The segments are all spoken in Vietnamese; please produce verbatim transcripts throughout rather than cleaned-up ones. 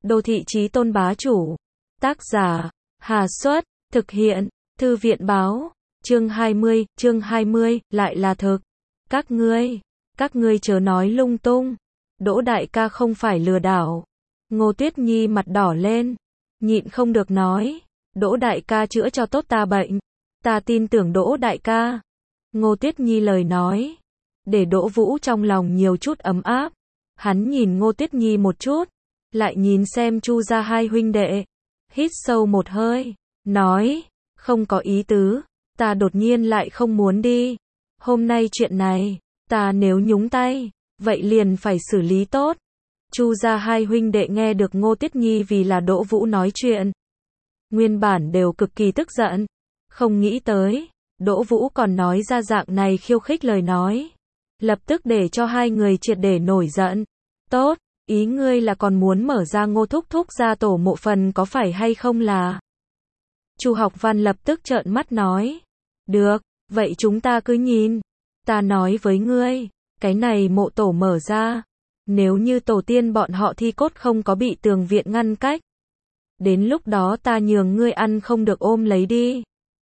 Đô thị chí tôn bá chủ. Tác giả, Hà Xuất, thực hiện, Thư viện báo, chương hai mươi, chương hai mươi, lại là thực. Các ngươi, các ngươi chớ nói lung tung. Đỗ đại ca không phải lừa đảo. Ngô Tuyết Nhi mặt đỏ lên, nhịn không được nói, Đỗ đại ca chữa cho tốt ta bệnh. Ta tin tưởng Đỗ đại ca. Ngô Tuyết Nhi lời nói, để Đỗ Vũ trong lòng nhiều chút ấm áp. Hắn nhìn Ngô Tuyết Nhi một chút, lại nhìn xem Chu gia hai huynh đệ, hít sâu một hơi, nói, không có ý tứ, ta đột nhiên lại không muốn đi. Hôm nay chuyện này, ta nếu nhúng tay, vậy liền phải xử lý tốt. Chu gia hai huynh đệ nghe được Ngô Tuyết Nhi vì là Đỗ Vũ nói chuyện, nguyên bản đều cực kỳ tức giận, không nghĩ tới, Đỗ Vũ còn nói ra dạng này khiêu khích lời nói, lập tức để cho hai người triệt để nổi giận. Tốt, ý ngươi là còn muốn mở ra Ngô thúc thúc gia tổ mộ phần có phải hay không là? Chu Học Văn lập tức trợn mắt nói, được, vậy chúng ta cứ nhìn. Ta nói với ngươi, cái này mộ tổ mở ra, nếu như tổ tiên bọn họ thi cốt không có bị tường viện ngăn cách, đến lúc đó ta nhường ngươi ăn không được ôm lấy đi.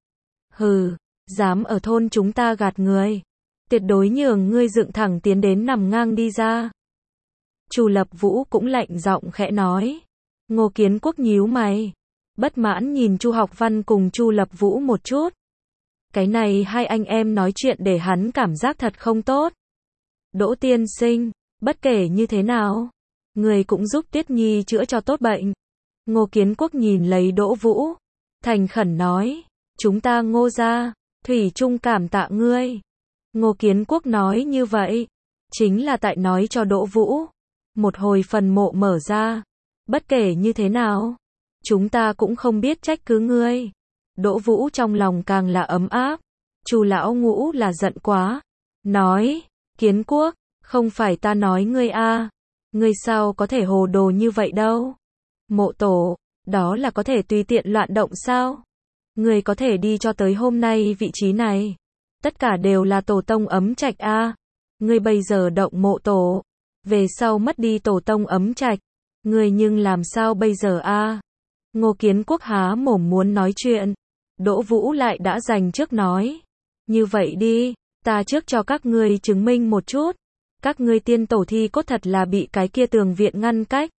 Hừ, dám ở thôn chúng ta gạt người, tuyệt đối nhường ngươi dựng thẳng tiến đến nằm ngang đi ra. Chu Lập Vũ cũng lạnh giọng khẽ nói. Ngô Kiến Quốc nhíu mày, bất mãn nhìn Chu Học Văn cùng Chu Lập Vũ một chút. Cái này hai anh em nói chuyện để hắn cảm giác thật không tốt. Đỗ tiên sinh, bất kể như thế nào, người cũng giúp Tuyết Nhi chữa cho tốt bệnh. Ngô Kiến Quốc nhìn lấy Đỗ Vũ, thành khẩn nói, chúng ta Ngô gia, thủy chung cảm tạ ngươi. Ngô Kiến Quốc nói như vậy, chính là tại nói cho Đỗ Vũ, một hồi phần mộ mở ra, bất kể như thế nào, chúng ta cũng không biết trách cứ ngươi. Đỗ Vũ trong lòng càng là ấm áp. Chu lão ngũ là giận quá, nói, Kiến Quốc, không phải ta nói ngươi a, ngươi sao có thể hồ đồ như vậy đâu. Mộ tổ, đó là có thể tùy tiện loạn động sao? Ngươi có thể đi cho tới hôm nay vị trí này, tất cả đều là tổ tông ấm trạch a. Ngươi bây giờ động mộ tổ, về sau mất đi tổ tông ấm trạch, ngươi nhưng làm sao bây giờ a? Ngô Kiến Quốc há mồm muốn nói chuyện, Đỗ Vũ lại đã dành trước nói, như vậy đi, ta trước cho các ngươi chứng minh một chút, các ngươi tiên tổ thi cốt thật là bị cái kia tường viện ngăn cách.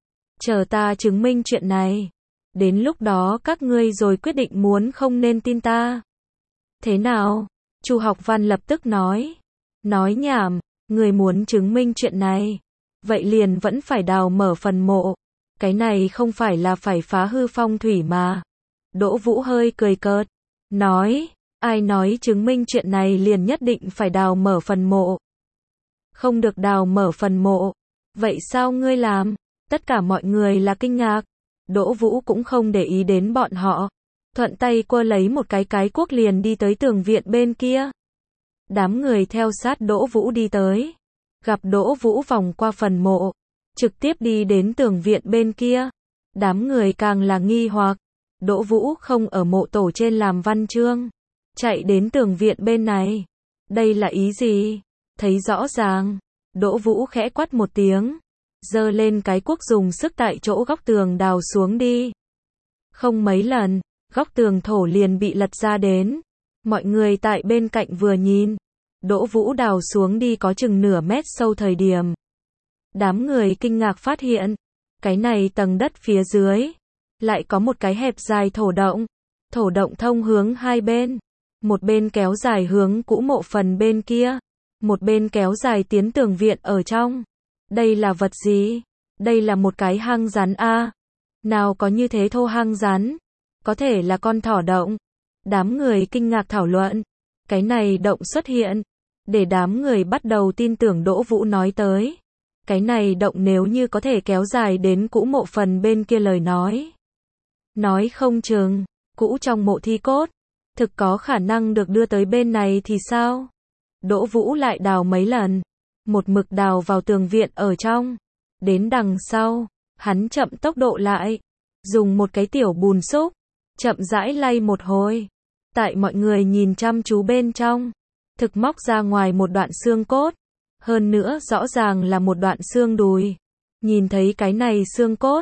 Chờ ta chứng minh chuyện này, đến lúc đó các ngươi rồi quyết định muốn không nên tin ta. Thế nào? Chu Học Văn lập tức nói, nói nhảm, người muốn chứng minh chuyện này, vậy liền vẫn phải đào mở phần mộ, cái này không phải là phải phá hư phong thủy mà. Đỗ Vũ hơi cười cợt, nói, ai nói chứng minh chuyện này liền nhất định phải đào mở phần mộ. Không được đào mở phần mộ, vậy sao ngươi làm? Tất cả mọi người là kinh ngạc, Đỗ Vũ cũng không để ý đến bọn họ, thuận tay quơ lấy một cái cái cuốc liền đi tới tường viện bên kia. Đám người theo sát Đỗ Vũ đi tới, gặp Đỗ Vũ vòng qua phần mộ, trực tiếp đi đến tường viện bên kia. Đám người càng là nghi hoặc, Đỗ Vũ không ở mộ tổ trên làm văn chương, chạy đến tường viện bên này. Đây là ý gì? Thấy rõ ràng, Đỗ Vũ khẽ quát một tiếng, giơ lên cái cuốc dùng sức tại chỗ góc tường đào xuống đi. Không mấy lần, góc tường thổ liền bị lật ra đến. Mọi người tại bên cạnh vừa nhìn, Đỗ Vũ đào xuống đi có chừng nửa mét sâu thời điểm. Đám người kinh ngạc phát hiện, cái này tầng đất phía dưới, lại có một cái hẹp dài thổ động. Thổ động thông hướng hai bên, một bên kéo dài hướng cũ mộ phần bên kia, một bên kéo dài tiến tường viện ở trong. Đây là vật gì? Đây là một cái hang rắn a. Nào có như thế thô hang rắn? Có thể là con thỏ động. Đám người kinh ngạc thảo luận. Cái này động xuất hiện, để đám người bắt đầu tin tưởng Đỗ Vũ nói tới. Cái này động nếu như có thể kéo dài đến cũ mộ phần bên kia lời nói. Nói không chừng, cũ trong mộ thi cốt, thực có khả năng được đưa tới bên này thì sao? Đỗ Vũ lại đào mấy lần, một mực đào vào tường viện ở trong. Đến đằng sau, hắn chậm tốc độ lại, dùng một cái tiểu bùn xúc, chậm rãi lay một hồi. Tại mọi người nhìn chăm chú bên trong, thực móc ra ngoài một đoạn xương cốt, hơn nữa rõ ràng là một đoạn xương đùi. Nhìn thấy cái này xương cốt,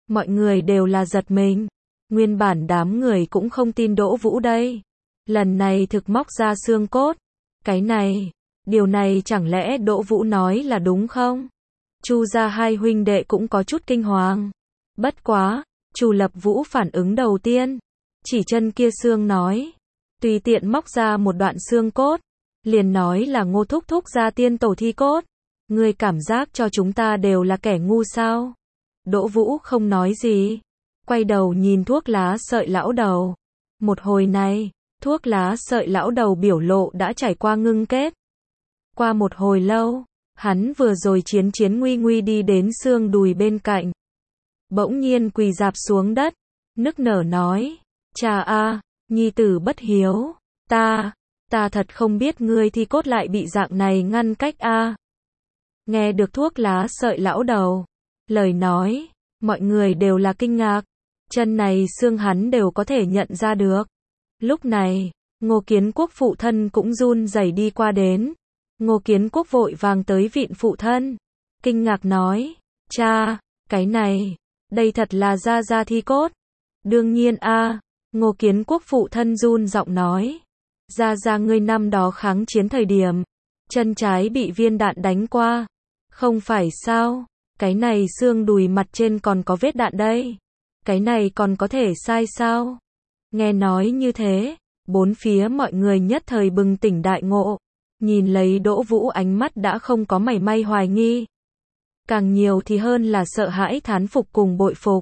Mọi người đều là giật mình. Nguyên bản đám người cũng không tin Đỗ Vũ đây. Lần này thực móc ra xương cốt. Cái này, điều này chẳng lẽ Đỗ Vũ nói là đúng không? Chu gia hai huynh đệ cũng có chút kinh hoàng. Bất quá, Chu Lập Vũ phản ứng đầu tiên, chỉ chân kia xương nói, tùy tiện móc ra một đoạn xương cốt, liền nói là Ngô thúc thúc ra tiên tổ thi cốt. Ngươi cảm giác cho chúng ta đều là kẻ ngu sao? Đỗ Vũ không nói gì, quay đầu nhìn thuốc lá sợi lão đầu. Một hồi này, thuốc lá sợi lão đầu biểu lộ đã trải qua ngưng kết. Qua một hồi lâu, hắn vừa rồi chiến chiến nguy nguy đi đến xương đùi bên cạnh. Bỗng nhiên quỳ rạp xuống đất, nức nở nói, cha a, nhi tử bất hiếu, ta, ta thật không biết ngươi thi cốt lại bị dạng này ngăn cách a. Nghe được thuốc lá sợi lão đầu, lời nói, mọi người đều là kinh ngạc, chân này xương hắn đều có thể nhận ra được. Lúc này, Ngô Kiến Quốc phụ thân cũng run rẩy đi qua đến. Ngô Kiến Quốc vội vàng tới vịn phụ thân, kinh ngạc nói, cha, cái này, đây thật là gia gia thi cốt. Đương nhiên a, Ngô Kiến Quốc phụ thân run giọng nói, gia gia ngươi năm đó kháng chiến thời điểm, chân trái bị viên đạn đánh qua, không phải sao? Cái này xương đùi mặt trên còn có vết đạn đây, cái này còn có thể sai sao? Nghe nói như thế, bốn phía mọi người nhất thời bừng tỉnh đại ngộ, nhìn lấy Đỗ Vũ ánh mắt đã không có mảy may hoài nghi, càng nhiều thì hơn là sợ hãi thán phục cùng bội phục.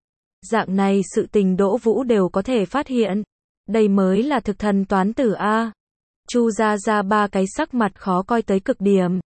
Dạng này sự tình Đỗ Vũ đều có thể phát hiện, đây mới là thực thần toán tử a. Chu gia gia ba cái sắc mặt khó coi tới cực điểm.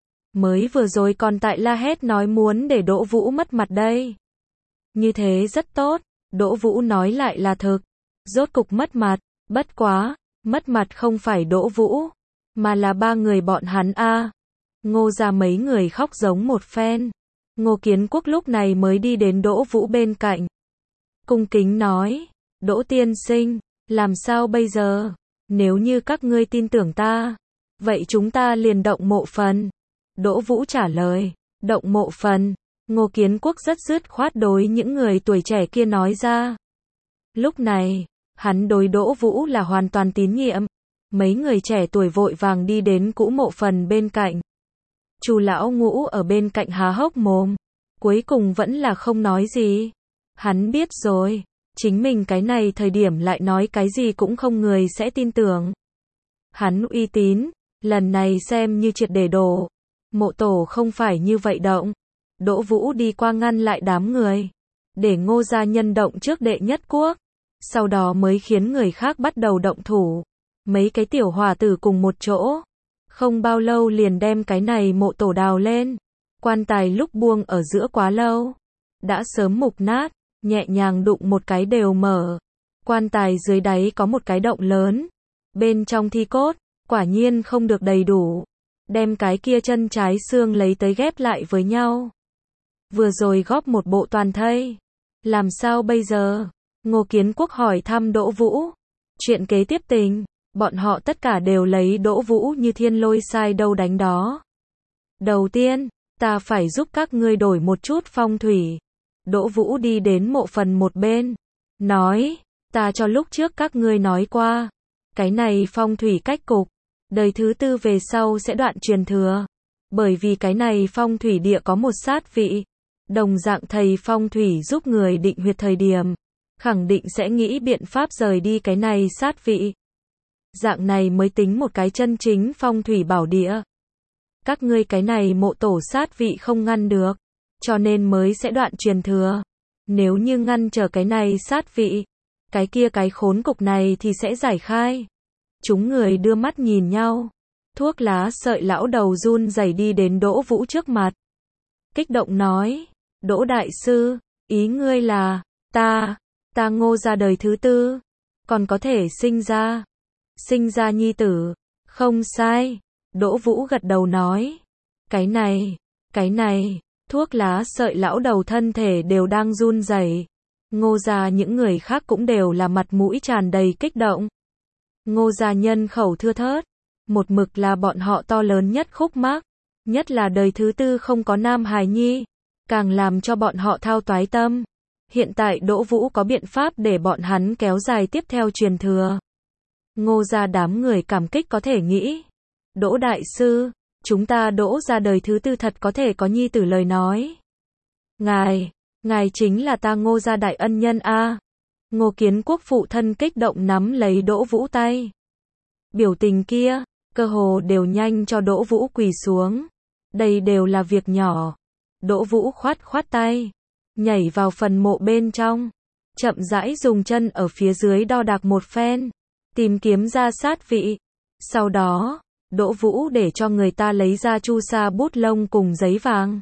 Mới vừa rồi còn tại la hét nói muốn để Đỗ Vũ mất mặt đây. Như thế rất tốt, Đỗ Vũ nói lại là thực. Rốt cục mất mặt, bất quá, mất mặt không phải Đỗ Vũ, mà là ba người bọn hắn a. Ngô gia mấy người khóc giống một phen. Ngô Kiến Quốc lúc này mới đi đến Đỗ Vũ bên cạnh. Cung kính nói, Đỗ tiên sinh, làm sao bây giờ? Nếu như các ngươi tin tưởng ta, vậy chúng ta liền động mộ phần. Đỗ Vũ trả lời, động mộ phần. Ngô Kiến Quốc rất dứt khoát đối những người tuổi trẻ kia nói ra. Lúc này, hắn đối Đỗ Vũ là hoàn toàn tín nhiệm. Mấy người trẻ tuổi vội vàng đi đến cũ mộ phần bên cạnh. Chu lão ngũ ở bên cạnh há hốc mồm, cuối cùng vẫn là không nói gì. Hắn biết rồi, chính mình cái này thời điểm lại nói cái gì cũng không người sẽ tin tưởng. Hắn uy tín, lần này xem như triệt để đổ. Mộ tổ không phải như vậy động. Đỗ Vũ đi qua ngăn lại đám người, để Ngô gia nhân động trước đệ nhất quốc, sau đó mới khiến người khác bắt đầu động thủ. Mấy cái tiểu hòa tử cùng một chỗ, không bao lâu liền đem cái này mộ tổ đào lên. Quan tài lúc buông ở giữa quá lâu, đã sớm mục nát, nhẹ nhàng đụng một cái đều mở. Quan tài dưới đáy có một cái động lớn, bên trong thi cốt, quả nhiên không được đầy đủ. Đem cái kia chân trái xương lấy tới ghép lại với nhau. Vừa rồi góp một bộ toàn thây. Làm sao bây giờ? Ngô Kiến Quốc hỏi thăm Đỗ Vũ. Chuyện kế tiếp tình, bọn họ tất cả đều lấy Đỗ Vũ như thiên lôi sai đâu đánh đó. Đầu tiên, ta phải giúp các ngươi đổi một chút phong thủy. Đỗ Vũ đi đến mộ phần một bên, nói, ta cho lúc trước các ngươi nói qua, cái này phong thủy cách cục, đời thứ tư về sau sẽ đoạn truyền thừa. Bởi vì cái này phong thủy địa có một sát vị, đồng dạng thầy phong thủy giúp người định huyệt thời điểm, khẳng định sẽ nghĩ biện pháp rời đi cái này sát vị. Dạng này mới tính một cái chân chính phong thủy bảo địa. Các ngươi cái này mộ tổ sát vị không ngăn được, cho nên mới sẽ đoạn truyền thừa. Nếu như ngăn trở cái này sát vị, cái kia cái khốn cục này thì sẽ giải khai. Chúng người đưa mắt nhìn nhau. Thuốc lá sợi lão đầu run rẩy đi đến Đỗ Vũ trước mặt. Kích động nói, Đỗ đại sư, ý ngươi là, ta, ta Ngô gia đời thứ tư, còn có thể sinh ra, sinh ra nhi tử, không sai. Đỗ Vũ gật đầu nói, cái này, cái này, thuốc lá sợi lão đầu thân thể đều đang run rẩy. Ngô gia những người khác cũng đều là mặt mũi tràn đầy kích động. Ngô gia nhân khẩu thưa thớt, một mực là bọn họ to lớn nhất khúc mắc, nhất là đời thứ tư không có nam hài nhi, càng làm cho bọn họ thao toái tâm. Hiện tại Đỗ Vũ có biện pháp để bọn hắn kéo dài tiếp theo truyền thừa. Ngô gia đám người cảm kích có thể nghĩ. Đỗ đại sư, chúng ta Đỗ gia đời thứ tư thật có thể có nhi tử lời nói. Ngài, ngài chính là ta Ngô gia đại ân nhân a. Ngô Kiến Quốc phụ thân kích động nắm lấy Đỗ Vũ tay. Biểu tình kia, cơ hồ đều nhanh cho Đỗ Vũ quỳ xuống. Đây đều là việc nhỏ. Đỗ Vũ khoát khoát tay, nhảy vào phần mộ bên trong, chậm rãi dùng chân ở phía dưới đo đạc một phen, tìm kiếm ra sát vị. Sau đó, Đỗ Vũ để cho người ta lấy ra chu sa bút lông cùng giấy vàng.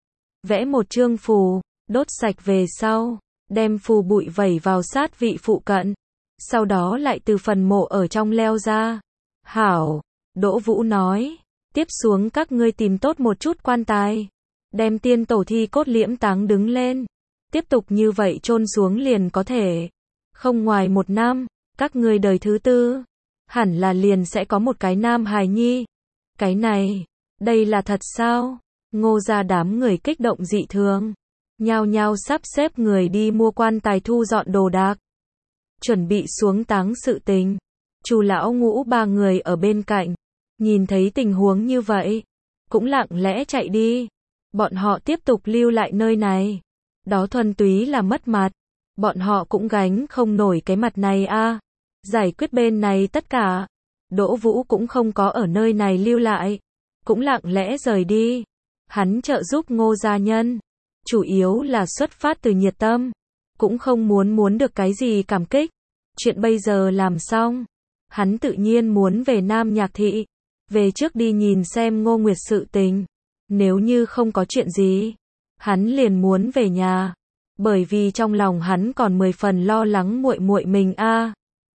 Vẽ một chương phù, đốt sạch về sau, đem phù bụi vẩy vào sát vị phụ cận. Sau đó lại từ phần mộ ở trong leo ra. Hảo, Đỗ Vũ nói, tiếp xuống các ngươi tìm tốt một chút quan tài. Đem tiên tổ thi cốt liễm táng đứng lên. Tiếp tục như vậy chôn xuống liền có thể. Không ngoài một năm, các ngươi đời thứ tư, hẳn là liền sẽ có một cái nam hài nhi. Cái này, đây là thật sao? Ngô gia đám người kích động dị thường. Nhao nhao sắp xếp người đi mua quan tài thu dọn đồ đạc. Chuẩn bị xuống táng sự tình. Chu lão ngũ ba người ở bên cạnh. Nhìn thấy tình huống như vậy. Cũng lặng lẽ chạy đi. Bọn họ tiếp tục lưu lại nơi này. Đó thuần túy là mất mặt. Bọn họ cũng gánh không nổi cái mặt này a. À. Giải quyết bên này tất cả. Đỗ Vũ cũng không có ở nơi này lưu lại. Cũng lặng lẽ rời đi. Hắn trợ giúp Ngô gia nhân. Chủ yếu là xuất phát từ nhiệt tâm. Cũng không muốn muốn được cái gì cảm kích. Chuyện bây giờ làm xong. Hắn tự nhiên muốn về Nam Nhạc Thị. Về trước đi nhìn xem Ngô Nguyệt sự tình. Nếu như không có chuyện gì, hắn liền muốn về nhà, bởi vì trong lòng hắn còn mười phần lo lắng muội muội mình a. À.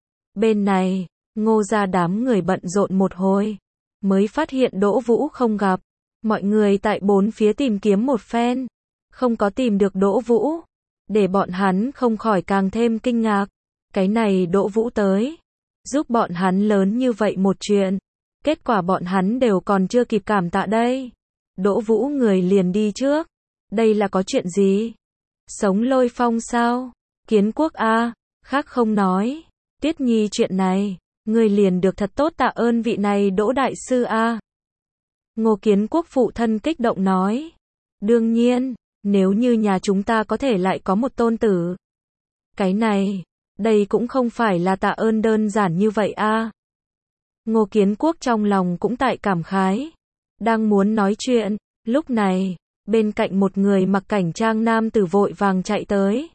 Bên này, Ngô gia đám người bận rộn một hồi, mới phát hiện Đỗ Vũ không gặp. Mọi người tại bốn phía tìm kiếm một phen, không có tìm được Đỗ Vũ, để bọn hắn không khỏi càng thêm kinh ngạc. Cái này Đỗ Vũ tới, giúp bọn hắn lớn như vậy một chuyện, kết quả bọn hắn đều còn chưa kịp cảm tạ đây. Đỗ Vũ người liền đi trước. Đây là có chuyện gì? Sống lôi phong sao? Kiến Quốc a, à, khác không nói. Tuyết Nhi chuyện này, người liền được thật tốt tạ ơn vị này Đỗ đại sư a. À. Ngô Kiến Quốc phụ thân kích động nói. Đương nhiên, nếu như nhà chúng ta có thể lại có một tôn tử. Cái này, đây cũng không phải là tạ ơn đơn giản như vậy a. À. Ngô Kiến Quốc trong lòng cũng tại cảm khái. Đang muốn nói chuyện, lúc này, bên cạnh một người mặc cảnh trang nam tử vội vàng chạy tới.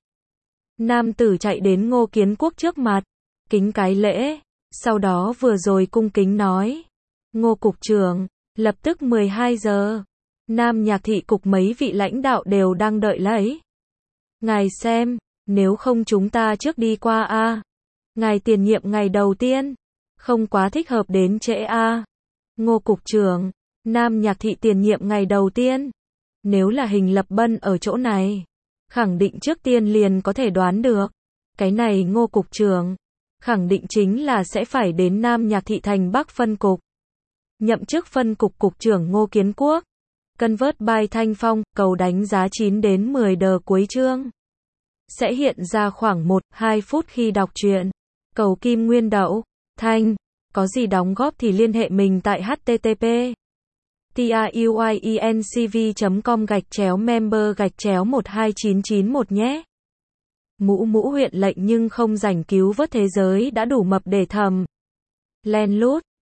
Nam tử chạy đến Ngô Kiến Quốc trước mặt, kính cái lễ, sau đó vừa rồi cung kính nói. Ngô cục trưởng, lập tức mười hai giờ, Nam Nhạc Thị cục mấy vị lãnh đạo đều đang đợi lấy. Ngài xem, nếu không chúng ta trước đi qua a. À. Ngài tiền nhiệm ngày đầu tiên, không quá thích hợp đến trễ a. À. Ngô cục trưởng, Nam Nhạc Thị tiền nhiệm ngày đầu tiên. Nếu là Hình Lập Bân ở chỗ này, khẳng định trước tiên liền có thể đoán được. Cái này Ngô cục trưởng, khẳng định chính là sẽ phải đến Nam Nhạc Thị thành Bắc phân cục. Nhậm chức phân cục cục trưởng Ngô Kiến Quốc. Convert by Thanh Phong, cầu đánh giá chín đến mười đờ cuối chương. Sẽ hiện ra khoảng một đến hai phút khi đọc truyện. Cầu Kim Nguyên Đậu, Thanh, có gì đóng góp thì liên hệ mình tại h t t p truyencv chấm com gạch chéo member gạch chéo một hai chín chín một nhé. Mũ mũ huyện lệnh nhưng không rảnh cứu vớt thế giới đã đủ mập để thầm. Len lút.